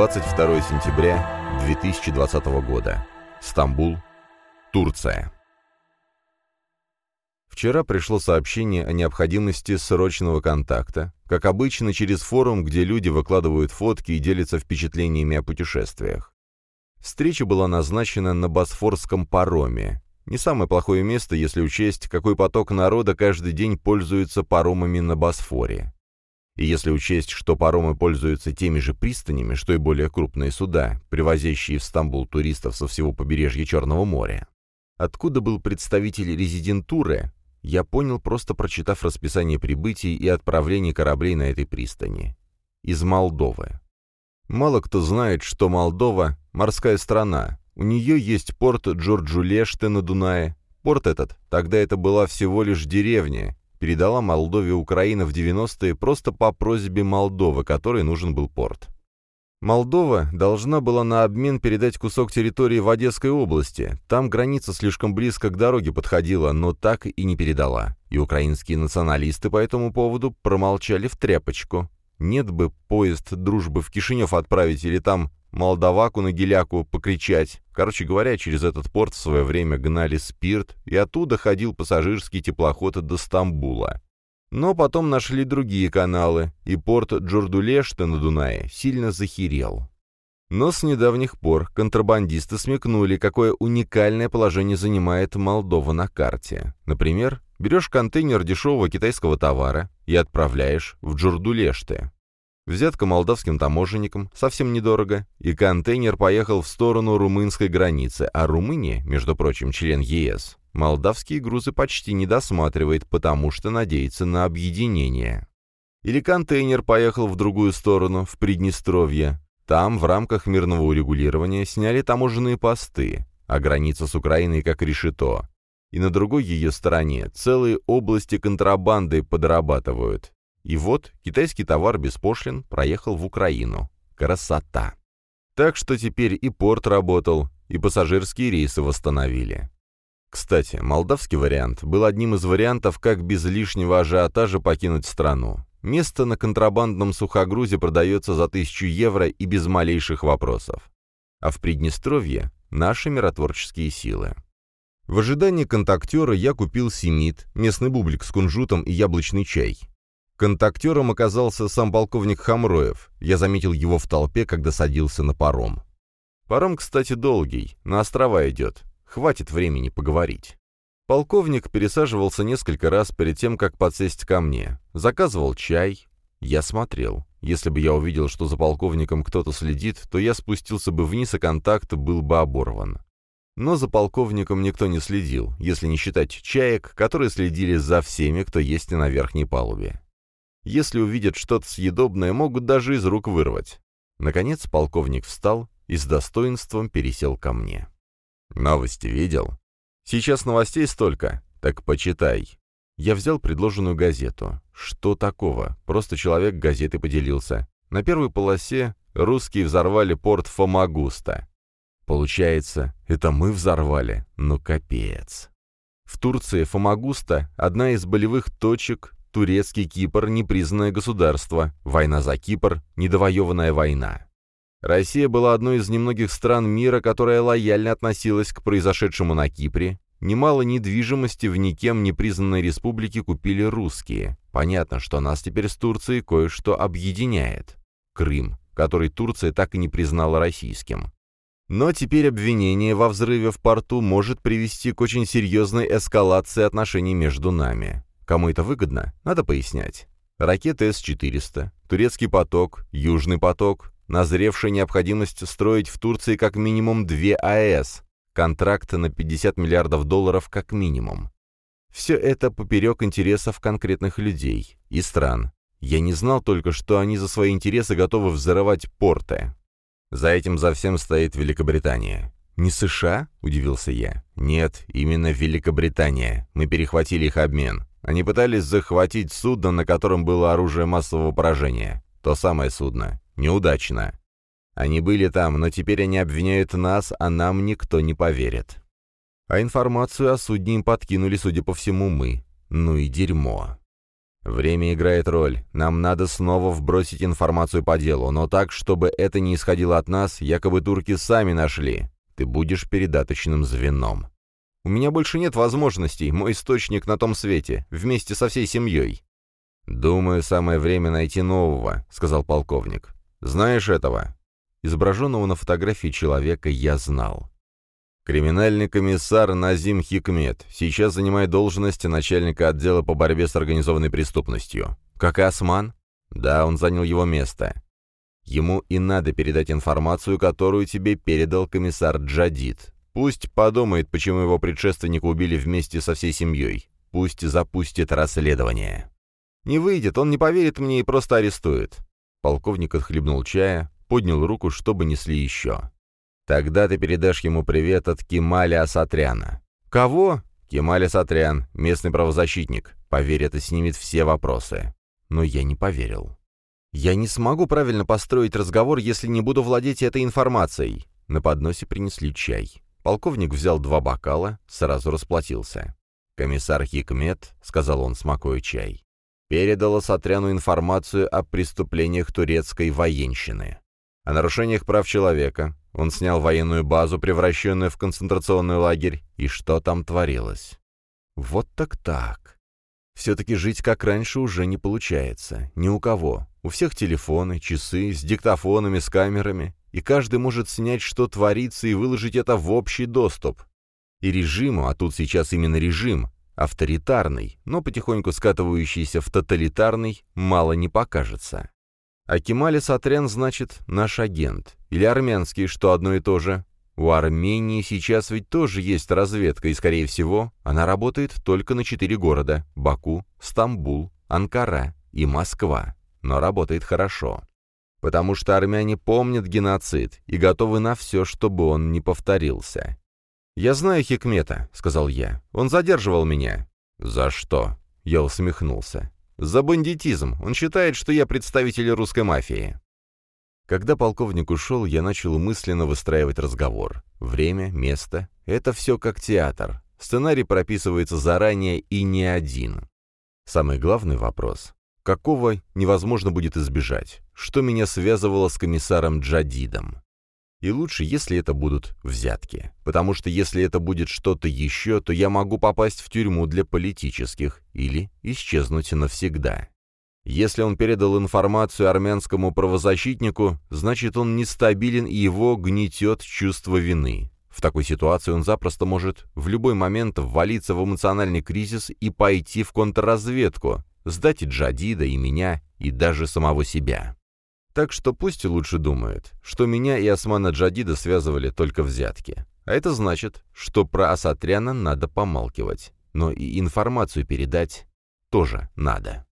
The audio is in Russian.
22 сентября 2020 года. Стамбул, Турция. Вчера пришло сообщение о необходимости срочного контакта, как обычно через форум, где люди выкладывают фотки и делятся впечатлениями о путешествиях. Встреча была назначена на Босфорском пароме. Не самое плохое место, если учесть, какой поток народа каждый день пользуется паромами на Босфоре. И если учесть, что паромы пользуются теми же пристанями, что и более крупные суда, привозящие в Стамбул туристов со всего побережья Черного моря. Откуда был представитель резидентуры, я понял, просто прочитав расписание прибытий и отправлений кораблей на этой пристани. Из Молдовы. Мало кто знает, что Молдова – морская страна. У нее есть порт Джорджулеште на Дунае. Порт этот, тогда это была всего лишь деревня, передала Молдове Украина в 90-е просто по просьбе Молдовы, которой нужен был порт. Молдова должна была на обмен передать кусок территории в Одесской области. Там граница слишком близко к дороге подходила, но так и не передала. И украинские националисты по этому поводу промолчали в тряпочку. Нет бы поезд дружбы в Кишинев отправить или там молдаваку на геляку покричать. Короче говоря, через этот порт в свое время гнали спирт, и оттуда ходил пассажирский теплоход до Стамбула. Но потом нашли другие каналы, и порт Джорджулеште на Дунае сильно захирел. Но с недавних пор контрабандисты смекнули, какое уникальное положение занимает Молдова на карте. Например, берешь контейнер дешевого китайского товара и отправляешь в Джорджулеште. Взятка молдавским таможенникам, совсем недорого, и контейнер поехал в сторону румынской границы, а Румыния, между прочим, член ЕС, молдавские грузы почти не досматривает, потому что надеется на объединение. Или контейнер поехал в другую сторону, в Приднестровье. Там в рамках мирного урегулирования сняли таможенные посты, а граница с Украиной как решето. И на другой ее стороне целые области контрабанды подрабатывают. И вот китайский товар без пошлин проехал в Украину. Красота! Так что теперь и порт работал, и пассажирские рейсы восстановили. Кстати, молдавский вариант был одним из вариантов, как без лишнего ажиотажа покинуть страну. Место на контрабандном сухогрузе продается за 1000 евро и без малейших вопросов. А в Приднестровье наши миротворческие силы. В ожидании контактера я купил семит, местный бублик с кунжутом и яблочный чай. Контактером оказался сам полковник Хамроев. Я заметил его в толпе, когда садился на паром. Паром, кстати, долгий, на острова идет. Хватит времени поговорить. Полковник пересаживался несколько раз перед тем, как подсесть ко мне. Заказывал чай. Я смотрел. Если бы я увидел, что за полковником кто-то следит, то я спустился бы вниз, и контакт был бы оборван. Но за полковником никто не следил, если не считать чаек, которые следили за всеми, кто есть на верхней палубе. Если увидят что-то съедобное, могут даже из рук вырвать. Наконец полковник встал и с достоинством пересел ко мне. «Новости видел? Сейчас новостей столько, так почитай». Я взял предложенную газету. Что такого? Просто человек газетой поделился. На первой полосе русские взорвали порт Фомагуста. Получается, это мы взорвали? Ну капец. В Турции Фомагуста – одна из болевых точек. Турецкий Кипр – непризнанное государство, война за Кипр – недовоеванная война. Россия была одной из немногих стран мира, которая лояльно относилась к произошедшему на Кипре. Немало недвижимости в никем не признанной республике купили русские. Понятно, что нас теперь с Турцией кое-что объединяет. Крым, который Турция так и не признала российским. Но теперь обвинение во взрыве в порту может привести к очень серьезной эскалации отношений между нами. Кому это выгодно, надо пояснять. Ракеты С-400, турецкий поток, южный поток, назревшая необходимость строить в Турции как минимум 2 АЭС, контракт на $50 миллиардов как минимум. Все это поперек интересов конкретных людей и стран. Я не знал только, что они за свои интересы готовы взрывать порты. За всем стоит Великобритания. «Не США?» – удивился я. «Нет, именно Великобритания. Мы перехватили их обмен. Они пытались захватить судно, на котором было оружие массового поражения. То самое судно. Неудачно. Они были там, но теперь они обвиняют нас, а нам никто не поверит. А информацию о судне им подкинули, судя по всему, мы. Ну и дерьмо». Время играет роль. Нам надо снова вбросить информацию по делу, но так, чтобы это не исходило от нас, якобы турки сами нашли. Ты будешь передаточным звеном. У меня больше нет возможностей, мой источник на том свете, вместе со всей семьей. «Думаю, самое время найти нового», — сказал полковник. «Знаешь этого?» Изображенного на фотографии человека я знал. Криминальный комиссар Назим Хикмет сейчас занимает должность начальника отдела по борьбе с организованной преступностью. Как и Осман? Да, он занял его место. Ему и надо передать информацию, которую тебе передал комиссар Джадид. Пусть подумает, почему его предшественника убили вместе со всей семьей. Пусть запустит расследование. Не выйдет, он не поверит мне и просто арестует. Полковник отхлебнул чая, поднял руку, чтобы несли еще. Тогда ты передашь ему привет от Кемаля Асатряна. Кого? Кемаль Асатрян, местный правозащитник. Поверь, это снимет все вопросы. Но я не поверил. Я не смогу правильно построить разговор, если не буду владеть этой информацией. На подносе принесли чай. Полковник взял 2 бокала, сразу расплатился. «Комиссар Хикмет», — сказал он, смакуя чай, — передал Асатряну информацию о преступлениях турецкой военщины, о нарушениях прав человека. Он снял военную базу, превращенную в концентрационный лагерь, и что там творилось. Вот так. Все-таки жить как раньше уже не получается. Ни у кого. У всех телефоны, часы, с диктофонами, с камерами, и каждый может снять, что творится, и выложить это в общий доступ. И режиму, а тут сейчас именно режим, авторитарный, но потихоньку скатывающийся в тоталитарный, мало не покажется. А Кемаль Асатрян, значит, наш агент. Или армянский, что одно и то же. У Армении сейчас ведь тоже есть разведка, и, скорее всего, она работает только на 4 города – Баку, Стамбул, Анкара и Москва. Но работает хорошо. Потому что армяне помнят геноцид и готовы на все, чтобы он не повторился. «Я знаю Хикмета», — сказал я. «Он задерживал меня». «За что?» — я усмехнулся. «За бандитизм. Он считает, что я представитель русской мафии». Когда полковник ушел, я начал мысленно выстраивать разговор. Время, место — это все как театр. Сценарий прописывается заранее и не один. Самый главный вопрос — какого невозможно будет избежать? Что меня связывало с комиссаром Джадидом? И лучше, если это будут взятки. Потому что если это будет что-то еще, то я могу попасть в тюрьму для политических или исчезнуть навсегда. Если он передал информацию армянскому правозащитнику, значит, он нестабилен и его гнетет чувство вины. В такой ситуации он запросто может в любой момент ввалиться в эмоциональный кризис и пойти в контрразведку, сдать и Джадида, и меня, и даже самого себя. Так что пусть лучше думает, что меня и Османа Джадида связывали только взятки. А это значит, что про Асатряна надо помалкивать, но и информацию передать тоже надо.